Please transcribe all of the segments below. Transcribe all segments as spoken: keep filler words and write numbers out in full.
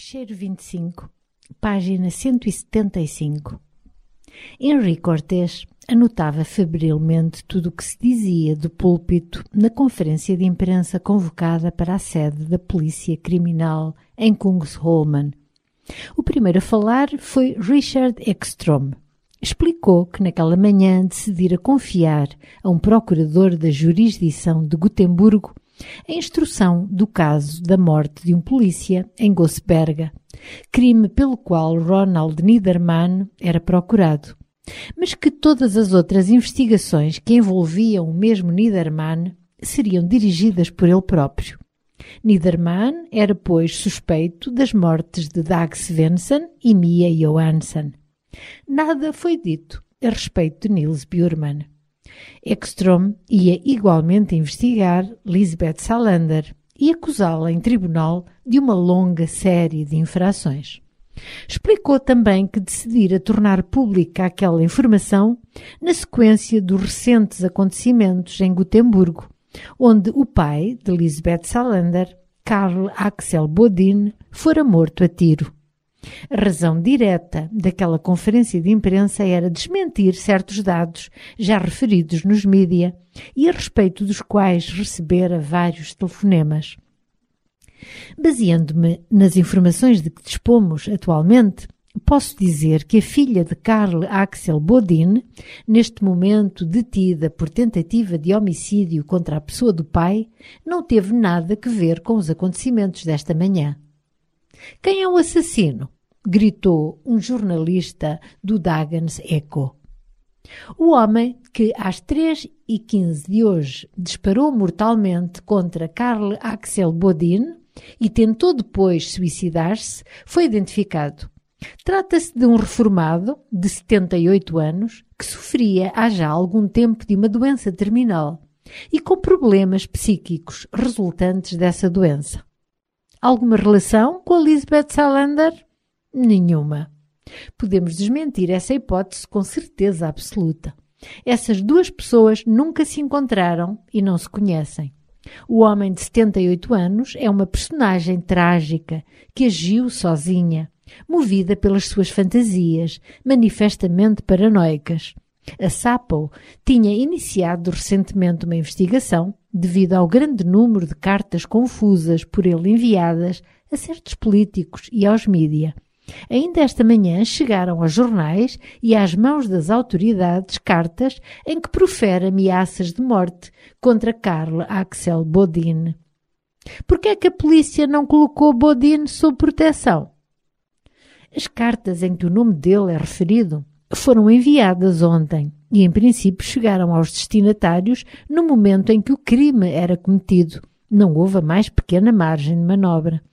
Fecheiro vinte e cinco, página cento e setenta e cinco. Henrique Cortés anotava febrilmente tudo o que se dizia do púlpito na conferência de imprensa convocada para a sede da Polícia Criminal em Kungsholmen. O primeiro a falar foi Richard Ekström. Explicou que naquela manhã decidira confiar a um procurador da jurisdição de Gotemburgo a instrução do caso da morte de um polícia em Gossberga, crime pelo qual Ronald Niedermann era procurado, mas que todas as outras investigações que envolviam o mesmo Niedermann seriam dirigidas por ele próprio. Niedermann era, pois, suspeito das mortes de Dag Svensson e Mia Johansson. Nada foi dito a respeito de Nils Bjurman. Ekström ia igualmente investigar Lisbeth Salander e acusá-la em tribunal de uma longa série de infrações. Explicou também que decidira tornar pública aquela informação na sequência dos recentes acontecimentos em Gotemburgo, onde o pai de Lisbeth Salander, Karl Axel Bodin, fora morto a tiro. A razão direta daquela conferência de imprensa era desmentir certos dados já referidos nos mídia e a respeito dos quais recebera vários telefonemas. Baseando-me nas informações de que dispomos atualmente, posso dizer que a filha de Karl Axel Bodin, neste momento detida por tentativa de homicídio contra a pessoa do pai, não teve nada a ver com os acontecimentos desta manhã. Quem é o assassino? Gritou um jornalista do Dagens Echo. O homem que às três e quinze de hoje disparou mortalmente contra Karl Axel Bodin e tentou depois suicidar-se foi identificado. Trata-se de um reformado de setenta e oito anos que sofria há já algum tempo de uma doença terminal e com problemas psíquicos resultantes dessa doença. Alguma relação com a Lisbeth Salander? Nenhuma. Podemos desmentir essa hipótese com certeza absoluta. Essas duas pessoas nunca se encontraram e não se conhecem. O homem de setenta e oito anos é uma personagem trágica que agiu sozinha, movida pelas suas fantasias, manifestamente paranoicas. A Sapo tinha iniciado recentemente uma investigação devido ao grande número de cartas confusas por ele enviadas a certos políticos e aos mídia. Ainda esta manhã chegaram aos jornais e às mãos das autoridades cartas em que profere ameaças de morte contra Karl Axel Bodin. Por que é que a polícia não colocou Bodin sob proteção? As cartas em que o nome dele é referido foram enviadas ontem e, em princípio, chegaram aos destinatários no momento em que o crime era cometido. Não houve a mais pequena margem de manobra.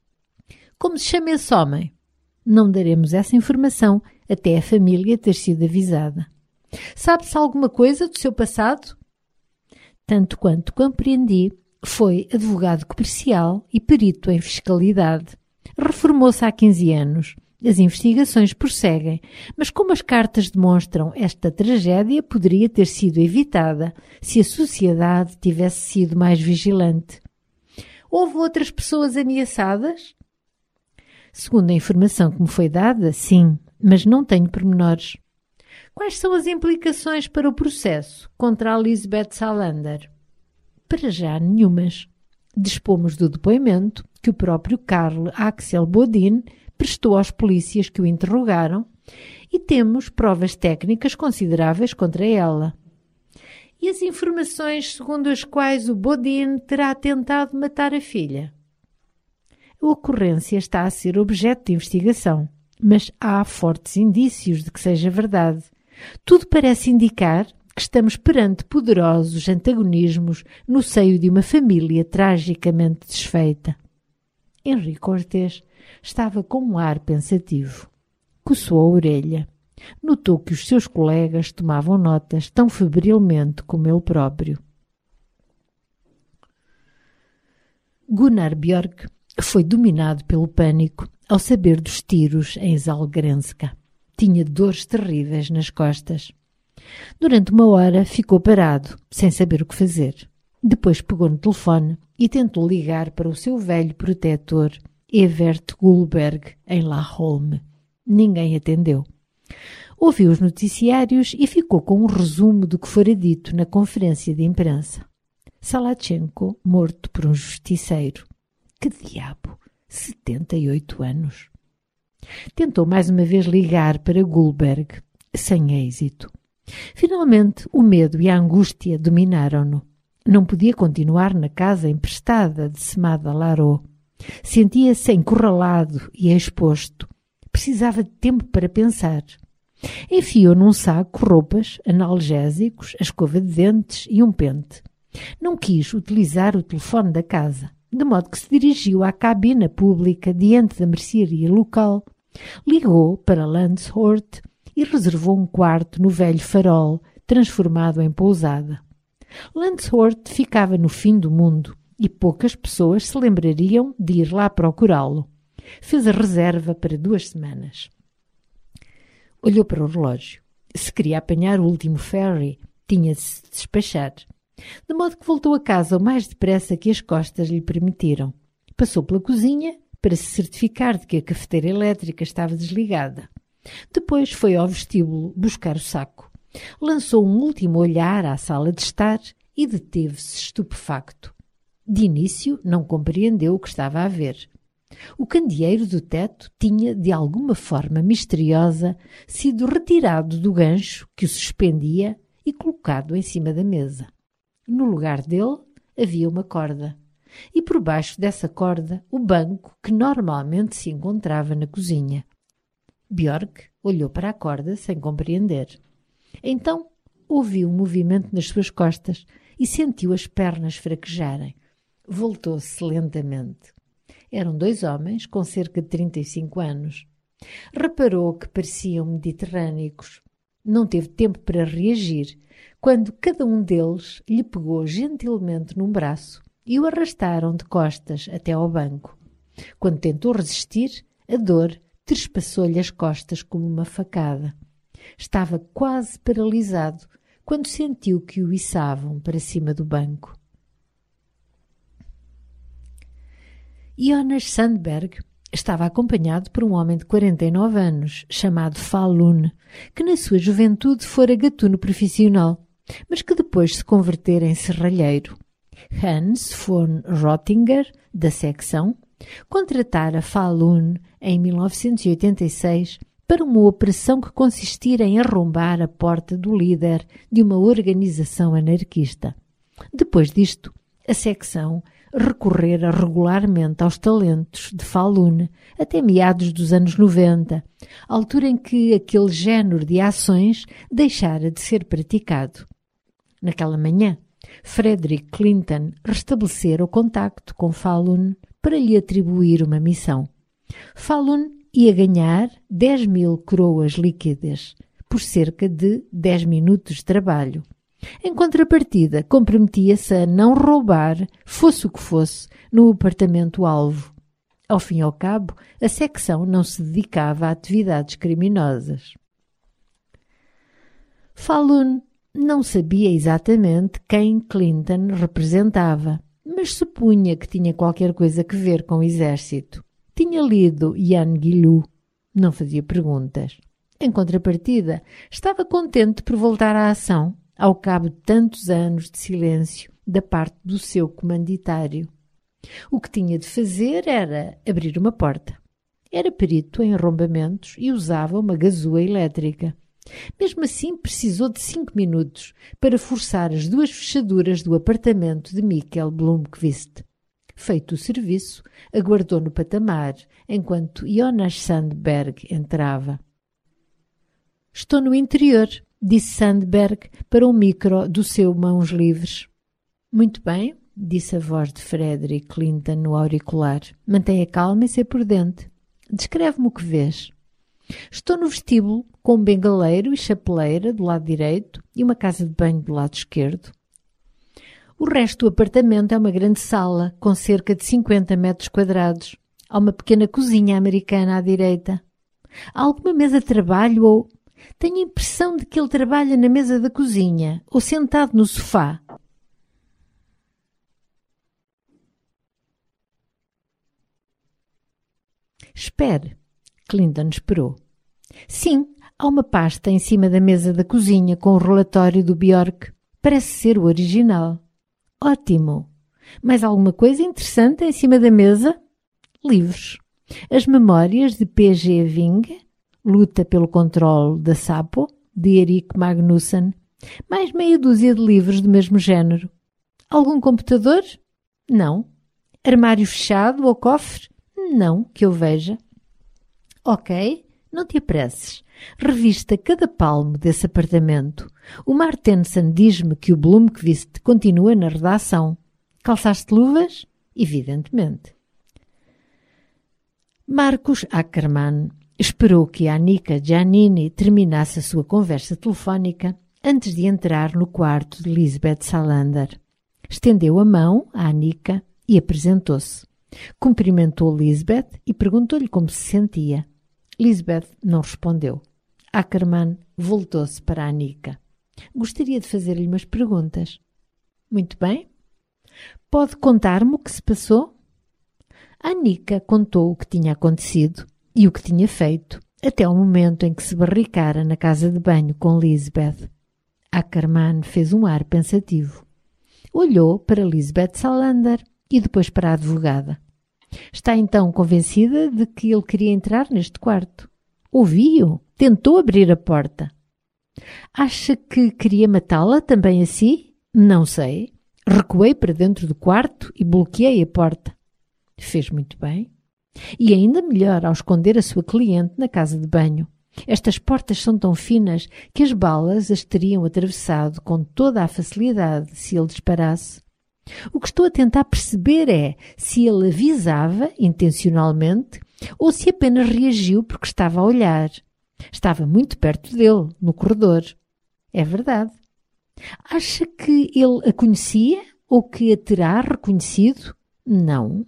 Como se chama esse homem? Não daremos essa informação até a família ter sido avisada. Sabe-se alguma coisa do seu passado? Tanto quanto compreendi, foi advogado comercial e perito em fiscalidade. Reformou-se há quinze anos. As investigações prosseguem, mas como as cartas demonstram, esta tragédia poderia ter sido evitada se a sociedade tivesse sido mais vigilante. Houve outras pessoas ameaçadas? Segundo a informação que me foi dada, sim, mas não tenho pormenores. Quais são as implicações para o processo contra a Lisbeth Salander? Para já nenhumas. Dispomos do depoimento que o próprio Karl Axel Bodin prestou aos polícias que o interrogaram e temos provas técnicas consideráveis contra ela. E as informações segundo as quais o Bodin terá tentado matar a filha? A ocorrência está a ser objeto de investigação, mas há fortes indícios de que seja verdade. Tudo parece indicar que estamos perante poderosos antagonismos no seio de uma família tragicamente desfeita. Henrique Cortés estava com um ar pensativo. Coçou a orelha. Notou que os seus colegas tomavam notas tão febrilmente como ele próprio. Gunnar Björk foi dominado pelo pânico ao saber dos tiros em Zalgrenska. Tinha dores terríveis nas costas. Durante uma hora ficou parado, sem saber o que fazer. Depois pegou no telefone e tentou ligar para o seu velho protetor, Evert Goldberg, em La Holme. Ninguém atendeu. Ouviu os noticiários e ficou com um resumo do que fora dito na conferência de imprensa. Salachenko morto por um justiceiro. Que diabo! setenta e oito anos. Tentou mais uma vez ligar para Goldberg, sem êxito. Finalmente, o medo e a angústia dominaram-no. Não podia continuar na casa emprestada de Semada Larot. Sentia-se encurralado e exposto. Precisava de tempo para pensar. Enfiou num saco roupas, analgésicos, a escova de dentes e um pente. Não quis utilizar o telefone da casa, de modo que se dirigiu à cabina pública diante da mercearia local, ligou para Landshort e reservou um quarto no velho farol, transformado em pousada. Landshort ficava no fim do mundo e poucas pessoas se lembrariam de ir lá procurá-lo. Fez a reserva para duas semanas. Olhou para o relógio. Se queria apanhar o último ferry, tinha de se despachar. De modo que voltou a casa o mais depressa que as costas lhe permitiram. Passou pela cozinha para se certificar de que a cafeteira elétrica estava desligada. Depois foi ao vestíbulo buscar o saco. Lançou um último olhar à sala de estar e deteve-se estupefacto. De início não compreendeu o que estava a ver. O candeeiro do teto tinha, de alguma forma misteriosa, sido retirado do gancho que o suspendia e colocado em cima da mesa. No lugar dele havia uma corda, e por baixo dessa corda o banco que normalmente se encontrava na cozinha. Björk olhou para a corda sem compreender. Então ouviu um movimento nas suas costas e sentiu as pernas fraquejarem. Voltou-se lentamente. Eram dois homens com cerca de trinta e cinco anos. Reparou que pareciam mediterrâneos. Não teve tempo para reagir, quando cada um deles lhe pegou gentilmente num braço e o arrastaram de costas até ao banco. Quando tentou resistir, a dor trespassou-lhe as costas como uma facada. Estava quase paralisado quando sentiu que o içavam para cima do banco. Jonas Sandberg estava acompanhado por um homem de quarenta e nove anos, chamado Falun, que na sua juventude fora gatuno profissional, mas que depois se convertera em serralheiro. Hans von Rottinger, da secção, contratara Falun em mil novecentos e oitenta e seis para uma operação que consistira em arrombar a porta do líder de uma organização anarquista. Depois disto, a secção recorrera regularmente aos talentos de Falun até meados dos anos noventa, altura em que aquele género de ações deixara de ser praticado. Naquela manhã, Frederick Clinton restabelecera o contacto com Falun para lhe atribuir uma missão. Falun ia ganhar dez mil coroas líquidas por cerca de dez minutos de trabalho. Em contrapartida, comprometia-se a não roubar, fosse o que fosse, no apartamento-alvo. Ao fim e ao cabo, a secção não se dedicava a atividades criminosas. Falun não sabia exatamente quem Clinton representava, mas supunha que tinha qualquer coisa a ver com o exército. Tinha lido Jan Guillou. Não fazia perguntas. Em contrapartida, estava contente por voltar à ação, ao cabo de tantos anos de silêncio da parte do seu comanditário. O que tinha de fazer era abrir uma porta. Era perito em arrombamentos e usava uma gazua elétrica. Mesmo assim, precisou de cinco minutos para forçar as duas fechaduras do apartamento de Mikkel Blomqvist. Feito o serviço, aguardou no patamar, enquanto Jonas Sandberg entrava. «Estou no interior», disse Sandberg para o micro do seu Mãos Livres. «Muito bem», disse a voz de Frederick Clinton no auricular. «Mantenha calma e ser prudente. Descreve-me o que vês». «Estou no vestíbulo, com um bengaleiro e chapeleira do lado direito e uma casa de banho do lado esquerdo. O resto do apartamento é uma grande sala, com cerca de cinquenta metros quadrados. Há uma pequena cozinha americana à direita. Há alguma mesa de trabalho ou... Tenho a impressão de que ele trabalha na mesa da cozinha ou sentado no sofá. Espere. Clinton esperou. Sim, há uma pasta em cima da mesa da cozinha com o relatório do Bjork. Parece ser o original. Ótimo. Mais alguma coisa interessante em cima da mesa? Livros. As memórias de P G Vinge, Luta pelo Controle da Sapo, de Erik Magnussen. Mais meia dúzia de livros do mesmo género. Algum computador? Não. Armário fechado ou cofre? Não, que eu veja. Ok, não te apresses. Revista cada palmo desse apartamento. O Martensen diz-me que o Blomqvist continua na redação. Calçaste luvas? Evidentemente. Marcus Ackermann esperou que a Annika Giannini terminasse a sua conversa telefónica antes de entrar no quarto de Lisbeth Salander. Estendeu a mão à Annika e apresentou-se. Cumprimentou Lisbeth e perguntou-lhe como se sentia. Lisbeth não respondeu. Ackermann voltou-se para a Annika. Gostaria de fazer-lhe umas perguntas. Muito bem. Pode contar-me o que se passou? A Annika contou o que tinha acontecido e o que tinha feito, até o momento em que se barricara na casa de banho com Lisbeth. Ackermann fez um ar pensativo. Olhou para Lisbeth Salander e depois para a advogada. Está então convencida de que ele queria entrar neste quarto? Ouviu? Tentou abrir a porta. Acha que queria matá-la também assim? Não sei. Recuei para dentro do quarto e bloqueei a porta. Fez muito bem. E ainda melhor ao esconder a sua cliente na casa de banho. Estas portas são tão finas que as balas as teriam atravessado com toda a facilidade se ele disparasse. O que estou a tentar perceber é se ele avisava intencionalmente ou se apenas reagiu porque estava a olhar. Estava muito perto dele, no corredor. É verdade. Acha que ele a conhecia ou que a terá reconhecido? Não.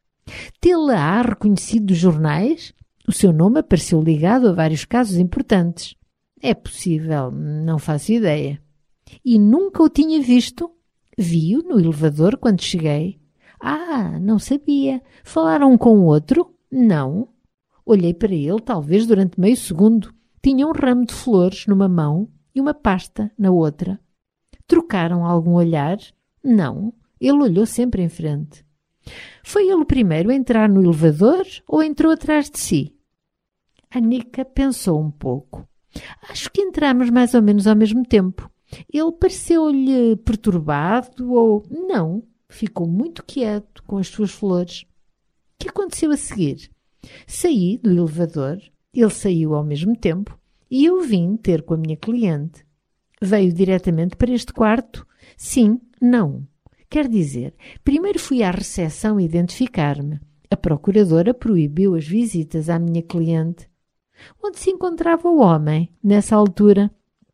Tê-la-á reconhecido dos jornais? O seu nome apareceu ligado a vários casos importantes. É possível, não faço ideia. E nunca o tinha visto? Vi-o no elevador quando cheguei. Ah, não sabia. Falaram um com o outro? Não. Olhei para ele talvez durante meio segundo. Tinha um ramo de flores numa mão e uma pasta na outra. Trocaram algum olhar? Não. Ele olhou sempre em frente. Foi ele o primeiro a entrar no elevador ou entrou atrás de si? Annika pensou um pouco. Acho que entramos mais ou menos ao mesmo tempo. Ele pareceu-lhe perturbado ou... Não, ficou muito quieto com as suas flores. O que aconteceu a seguir? Saí do elevador, ele saiu ao mesmo tempo e eu vim ter com a minha cliente. Veio diretamente para este quarto? Sim, não. Quer dizer, primeiro fui à recepção identificar-me. A procuradora proibiu as visitas à minha cliente. Onde se encontrava o homem, nessa altura?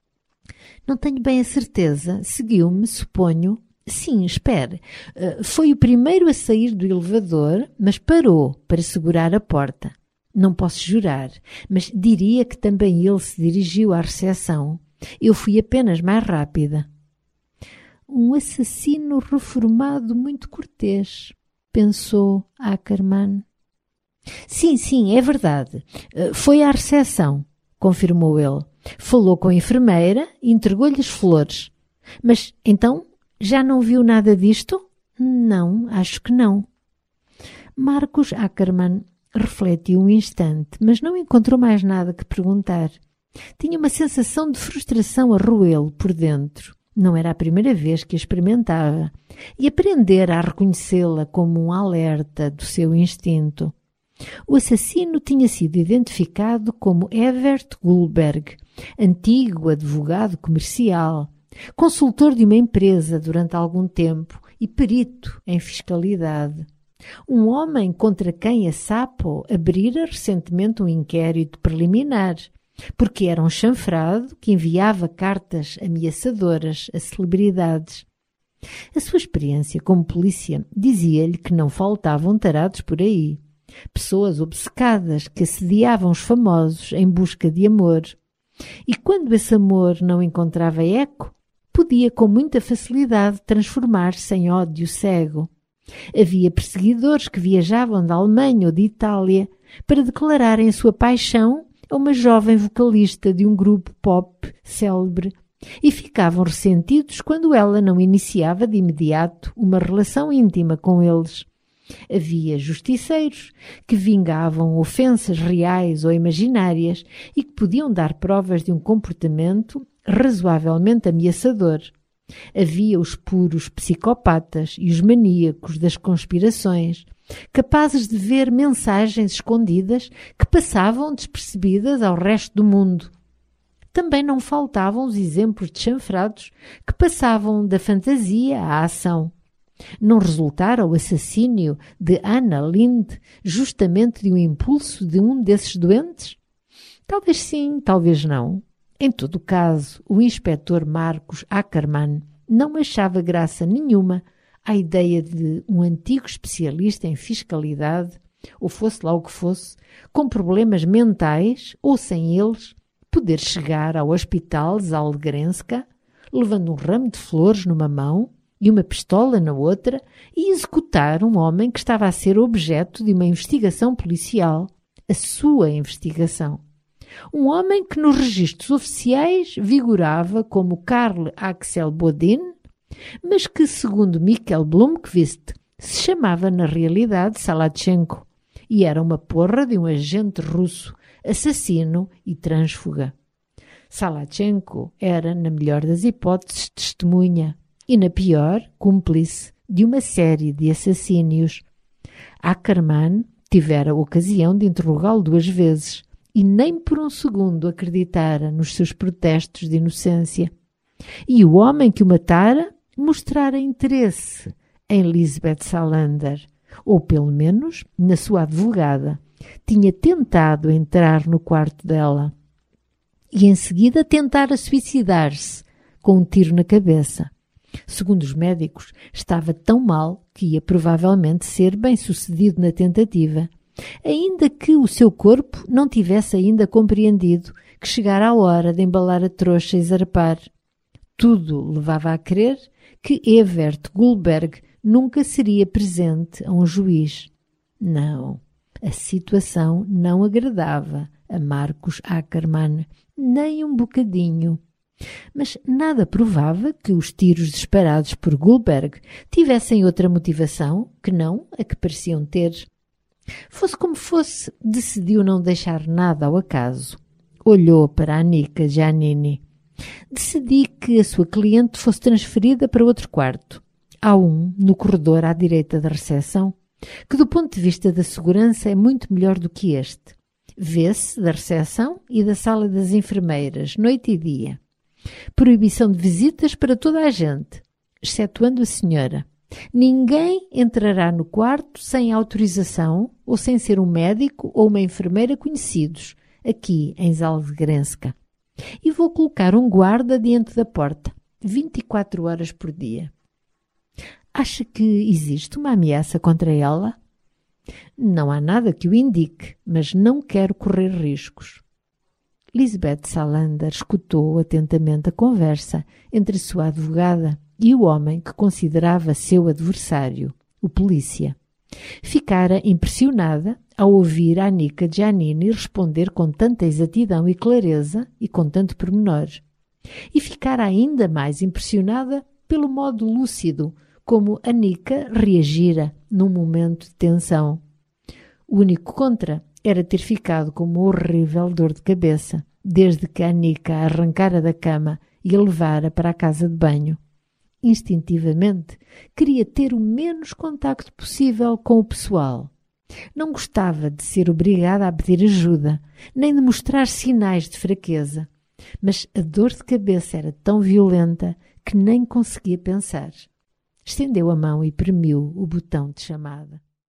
Não tenho bem a certeza. Seguiu-me, suponho. Sim, espere. Uh, foi o primeiro a sair do elevador, mas parou para segurar a porta. Não posso jurar, mas diria que também ele se dirigiu à recepção. Eu fui apenas mais rápida. Um assassino reformado muito cortês, pensou Ackermann. Sim, sim, é verdade. Foi à recepção, confirmou ele. Falou com a enfermeira e entregou-lhe as flores. Mas, então, já não viu nada disto? Não, acho que não. Marcus Ackermann refletiu um instante, mas não encontrou mais nada que perguntar. Tinha uma sensação de frustração a roê-lo por dentro. Não era a primeira vez que a experimentava. E aprendera a reconhecê-la como um alerta do seu instinto. O assassino tinha sido identificado como Evert Gullberg, antigo advogado comercial, consultor de uma empresa durante algum tempo e perito em fiscalidade. Um homem contra quem a Sapo abrira recentemente um inquérito preliminar, porque era um chanfrado que enviava cartas ameaçadoras a celebridades. A sua experiência como polícia dizia-lhe que não faltavam tarados por aí. Pessoas obcecadas que assediavam os famosos em busca de amor. E quando esse amor não encontrava eco, podia com muita facilidade transformar-se em ódio cego. Havia perseguidores que viajavam da Alemanha ou de Itália para declararem a sua paixão a uma jovem vocalista de um grupo pop célebre e ficavam ressentidos quando ela não iniciava de imediato uma relação íntima com eles. Havia justiceiros que vingavam ofensas reais ou imaginárias e que podiam dar provas de um comportamento razoavelmente ameaçador. Havia os puros psicopatas e os maníacos das conspirações, capazes de ver mensagens escondidas que passavam despercebidas ao resto do mundo. Também não faltavam os exemplos de chanfrados que passavam da fantasia à ação. Não resultara o assassínio de Anna Lindh justamente de um impulso de um desses doentes? Talvez sim, talvez não. Em todo caso, o inspetor Marcos Ackermann não achava graça nenhuma à ideia de um antigo especialista em fiscalidade, ou fosse lá o que fosse, com problemas mentais ou sem eles, poder chegar ao hospital Zalgrenska, levando um ramo de flores numa mão e uma pistola na outra, e executar um homem que estava a ser objeto de uma investigação policial, a sua investigação. Um homem que nos registros oficiais vigorava como Karl Axel Bodin, mas que, segundo Mikhail Blomqvist, se chamava na realidade Salatchenko e era uma porra de um agente russo, assassino e trânsfuga. Salatchenko era, na melhor das hipóteses, testemunha e, na pior, cúmplice de uma série de assassínios. Ackermann tivera a ocasião de interrogá-lo duas vezes e nem por um segundo acreditara nos seus protestos de inocência. E o homem que o matara mostrara interesse em Lisbeth Salander, ou pelo menos na sua advogada. Tinha tentado entrar no quarto dela e em seguida tentara suicidar-se com um tiro na cabeça. Segundo os médicos, estava tão mal que ia provavelmente ser bem-sucedido na tentativa, ainda que o seu corpo não tivesse ainda compreendido que chegara a hora de embalar a trouxa e zarpar. Tudo levava a crer que Evert Goldberg nunca seria presente a um juiz. Não, a situação não agradava a Marcos Ackermann, nem um bocadinho. Mas nada provava que os tiros disparados por Goldberg tivessem outra motivação que não a que pareciam ter. Fosse como fosse, decidiu não deixar nada ao acaso. Olhou para Annika Giannini. Decidi que a sua cliente fosse transferida para outro quarto. Há um no corredor à direita da recepção, que do ponto de vista da segurança é muito melhor do que este. Vê-se da recepção e da sala das enfermeiras, noite e dia. Proibição de visitas para toda a gente, excetuando a senhora. Ninguém entrará no quarto sem autorização ou sem ser um médico ou uma enfermeira conhecidos, aqui em Zalgrenska. E vou colocar um guarda diante da porta, vinte e quatro horas por dia. Acha que existe uma ameaça contra ela? Não há nada que o indique, mas não quero correr riscos. Lisbeth Salander escutou atentamente a conversa entre sua advogada e o homem que considerava seu adversário, o polícia. Ficara impressionada ao ouvir a Annika Giannini responder com tanta exatidão e clareza e com tanto pormenor. E ficara ainda mais impressionada pelo modo lúcido como Annika reagira num momento de tensão. O único contra era ter ficado com uma horrível dor de cabeça, desde que a Annika a arrancara da cama e a levara para a casa de banho. Instintivamente, queria ter o menos contacto possível com o pessoal. Não gostava de ser obrigada a pedir ajuda, nem de mostrar sinais de fraqueza. Mas a dor de cabeça era tão violenta que nem conseguia pensar. Estendeu a mão e premiu o botão de chamada.